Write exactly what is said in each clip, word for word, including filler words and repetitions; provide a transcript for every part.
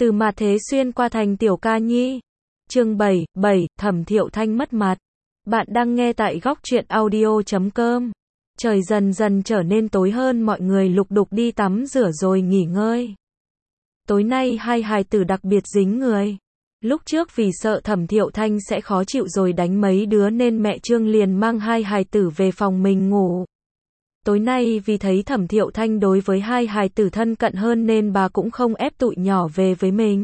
Từ mà thế xuyên qua thành tiểu ca nhi. Chương bảy, bảy, Thẩm Thiệu Thanh mất mặt. Bạn đang nghe tại góc truyện audio chấm com. Trời dần dần trở nên tối hơn, mọi người lục đục đi tắm rửa rồi nghỉ ngơi. Tối nay hai hài tử đặc biệt dính người. Lúc trước vì sợ Thẩm Thiệu Thanh sẽ khó chịu rồi đánh mấy đứa nên mẹ Trương liền mang hai hài tử về phòng mình ngủ. Tối nay vì thấy Thẩm Thiệu Thanh đối với hai hài tử thân cận hơn nên bà cũng không ép tụi nhỏ về với mình.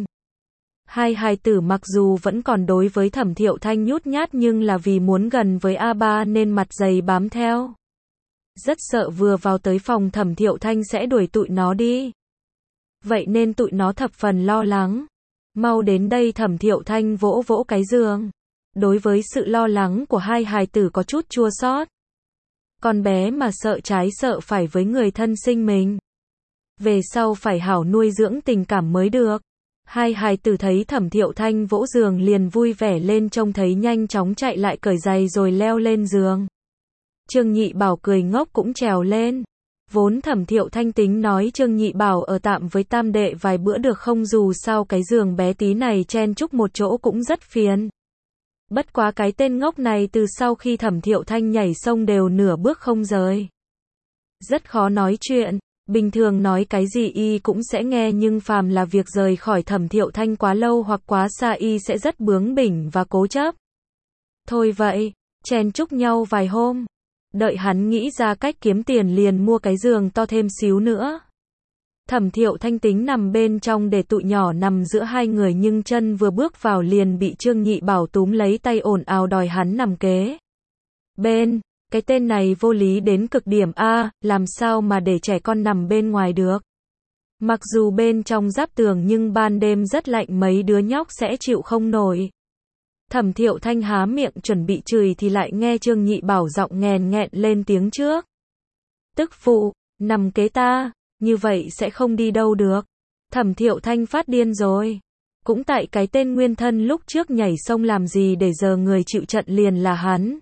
Hai hài tử mặc dù vẫn còn đối với Thẩm Thiệu Thanh nhút nhát nhưng là vì muốn gần với A ba nên mặt dày bám theo. Rất sợ vừa vào tới phòng Thẩm Thiệu Thanh sẽ đuổi tụi nó đi. Vậy nên tụi nó thập phần lo lắng. Mau đến đây, Thẩm Thiệu Thanh vỗ vỗ cái giường. Đối với sự lo lắng của hai hài tử có chút chua xót. Con bé mà sợ trái sợ phải với người thân sinh mình. Về sau phải hảo nuôi dưỡng tình cảm mới được. Hai hài tử thấy Thẩm Thiệu Thanh vỗ giường liền vui vẻ lên, trông thấy nhanh chóng chạy lại cởi giày rồi leo lên giường. Trương Nhị Bảo cười ngốc cũng trèo lên. Vốn Thẩm Thiệu Thanh tính nói Trương Nhị Bảo ở tạm với tam đệ vài bữa được không, dù sao cái giường bé tí này chen chúc một chỗ cũng rất phiền. Bất quá cái tên ngốc này từ sau khi Thẩm Thiệu Thanh nhảy sông đều nửa bước không rời. Rất khó nói chuyện, bình thường nói cái gì y cũng sẽ nghe nhưng phàm là việc rời khỏi Thẩm Thiệu Thanh quá lâu hoặc quá xa y sẽ rất bướng bỉnh và cố chấp. Thôi vậy, chen chúc nhau vài hôm. Đợi hắn nghĩ ra cách kiếm tiền liền mua cái giường to thêm xíu nữa. Thẩm Thiệu Thanh tính nằm bên trong để tụi nhỏ nằm giữa hai người nhưng chân vừa bước vào liền bị Trương Nhị Bảo túm lấy tay ồn ào đòi hắn nằm kế bên. Cái tên này vô lý đến cực điểm a, làm sao mà để trẻ con nằm bên ngoài được. Mặc dù bên trong giáp tường nhưng ban đêm rất lạnh, mấy đứa nhóc sẽ chịu không nổi. Thẩm Thiệu Thanh há miệng chuẩn bị chửi thì lại nghe Trương Nhị Bảo giọng nghèn nghẹn lên tiếng trước. Tức phụ, nằm kế ta, như vậy sẽ không đi đâu được. Thẩm Thiệu Thanh phát điên rồi. Cũng tại cái tên nguyên thân lúc trước nhảy sông làm gì để giờ người chịu trận liền là hắn.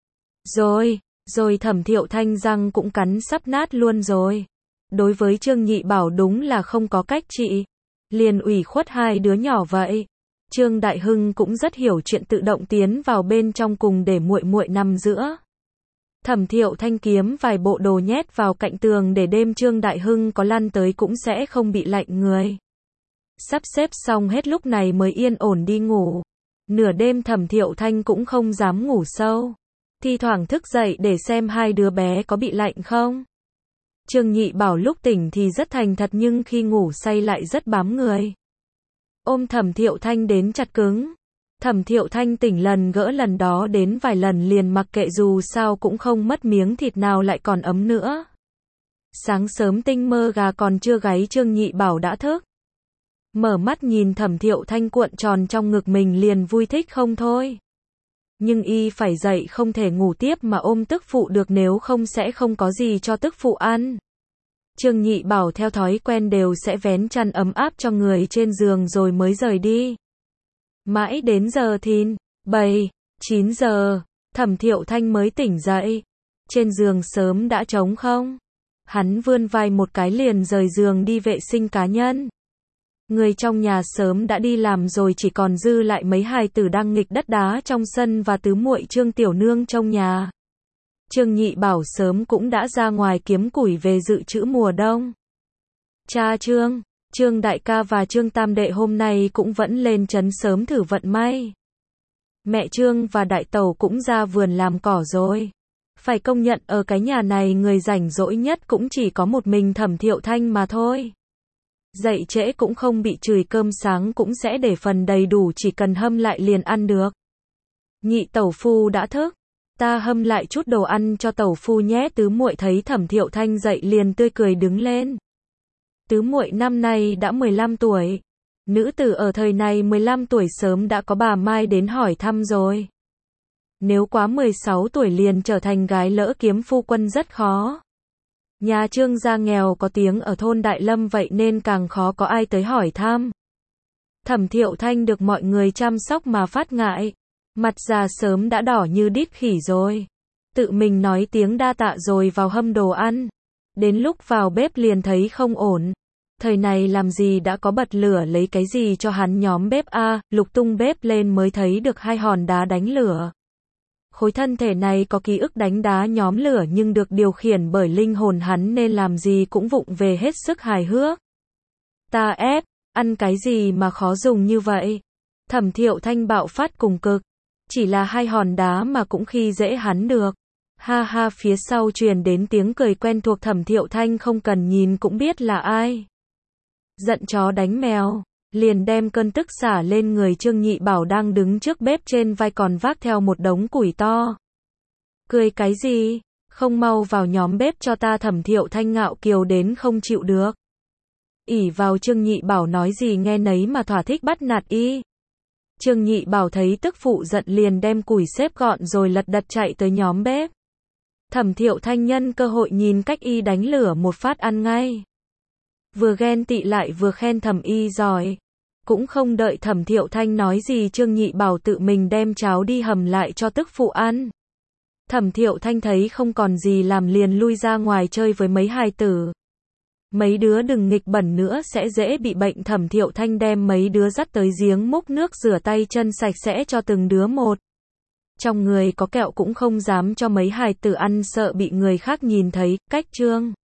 Rồi, rồi Thẩm Thiệu Thanh răng cũng cắn sắp nát luôn rồi. Đối với Trương Nhị Bảo đúng là không có cách trị. Liền ủy khuất hai đứa nhỏ vậy. Trương Đại Hưng cũng rất hiểu chuyện, tự động tiến vào bên trong cùng để muội muội nằm giữa. Thẩm Thiệu Thanh kiếm vài bộ đồ nhét vào cạnh tường để đêm Trương Đại Hưng có lăn tới cũng sẽ không bị lạnh người. Sắp xếp xong hết lúc này mới yên ổn đi ngủ. Nửa đêm Thẩm Thiệu Thanh cũng không dám ngủ sâu. Thi thoảng thức dậy để xem hai đứa bé có bị lạnh không. Trương Nhị Bảo lúc tỉnh thì rất thành thật nhưng khi ngủ say lại rất bám người. Ôm Thẩm Thiệu Thanh đến chặt cứng. Thẩm Thiệu Thanh tỉnh lần gỡ lần đó đến vài lần liền mặc kệ, dù sao cũng không mất miếng thịt nào lại còn ấm nữa. Sáng sớm tinh mơ gà còn chưa gáy Trương Nhị Bảo đã thức. Mở mắt nhìn Thẩm Thiệu Thanh cuộn tròn trong ngực mình liền vui thích không thôi. Nhưng y phải dậy không thể ngủ tiếp mà ôm tức phụ được, nếu không sẽ không có gì cho tức phụ ăn. Trương Nhị Bảo theo thói quen đều sẽ vén chăn ấm áp cho người trên giường rồi mới rời đi. Mãi đến giờ thìn, bảy, chín giờ, Thẩm Thiệu Thanh mới tỉnh dậy. Trên giường sớm đã trống không. Hắn vươn vai một cái liền rời giường đi vệ sinh cá nhân. Người trong nhà sớm đã đi làm rồi, chỉ còn dư lại mấy hài tử đang nghịch đất đá trong sân và tứ muội Trương Tiểu Nương trong nhà. Trương Nhị Bảo sớm cũng đã ra ngoài kiếm củi về dự trữ mùa đông. Cha Trương, Trương Đại ca và Trương Tam Đệ hôm nay cũng vẫn lên trấn sớm thử vận may. Mẹ Trương và Đại Tẩu cũng ra vườn làm cỏ rồi. Phải công nhận ở cái nhà này người rảnh rỗi nhất cũng chỉ có một mình Thẩm Thiệu Thanh mà thôi. Dậy trễ cũng không bị chửi, cơm sáng cũng sẽ để phần đầy đủ, chỉ cần hâm lại liền ăn được. Nhị tẩu phu đã thức. Ta hâm lại chút đồ ăn cho tẩu phu nhé. Tứ muội thấy Thẩm Thiệu Thanh dậy liền tươi cười đứng lên. Tứ muội năm nay đã mười lăm tuổi. Nữ tử ở thời này mười lăm tuổi sớm đã có bà Mai đến hỏi thăm rồi. Nếu quá mười sáu tuổi liền trở thành gái lỡ kiếm phu quân rất khó. Nhà Trương gia nghèo có tiếng ở thôn Đại Lâm vậy nên càng khó có ai tới hỏi thăm. Thẩm Thiệu Thanh được mọi người chăm sóc mà phát ngại. Mặt già sớm đã đỏ như đít khỉ rồi. Tự mình nói tiếng đa tạ rồi vào hâm đồ ăn. Đến lúc vào bếp liền thấy không ổn. Thời này làm gì đã có bật lửa lấy cái gì cho hắn nhóm bếp a, lục tung bếp lên mới thấy được hai hòn đá đánh lửa. Khối thân thể này có ký ức đánh đá nhóm lửa nhưng được điều khiển bởi linh hồn hắn nên làm gì cũng vụng về hết sức hài hước. Ta ép, ăn cái gì mà khó dùng như vậy? Thẩm Thiệu Thanh bạo phát cùng cực. Chỉ là hai hòn đá mà cũng khi dễ hắn được. Ha ha, phía sau truyền đến tiếng cười quen thuộc, Thẩm Thiệu Thanh không cần nhìn cũng biết là ai. Giận chó đánh mèo, liền đem cơn tức xả lên người Trương Nhị Bảo đang đứng trước bếp, trên vai còn vác theo một đống củi to. Cười cái gì? Không mau vào nhóm bếp cho ta, Thẩm Thiệu Thanh ngạo kiều đến không chịu được. Ỷ vào Trương Nhị Bảo nói gì nghe nấy mà thỏa thích bắt nạt y. Trương Nhị Bảo thấy tức phụ giận liền đem củi xếp gọn rồi lật đật chạy tới nhóm bếp. Thẩm Thiệu Thanh nhân cơ hội nhìn cách y đánh lửa một phát ăn ngay. Vừa ghen tị lại vừa khen thẩm y giỏi. Cũng không đợi Thẩm Thiệu Thanh nói gì, Trương Nhị Bảo tự mình đem cháo đi hầm lại cho tức phụ ăn. Thẩm Thiệu Thanh thấy không còn gì làm liền lui ra ngoài chơi với mấy hài tử. Mấy đứa đừng nghịch bẩn nữa sẽ dễ bị bệnh. Thẩm Thiệu Thanh đem mấy đứa dắt tới giếng múc nước rửa tay chân sạch sẽ cho từng đứa một. Trong người có kẹo cũng không dám cho mấy hài tử ăn, sợ bị người khác nhìn thấy. Cách Trương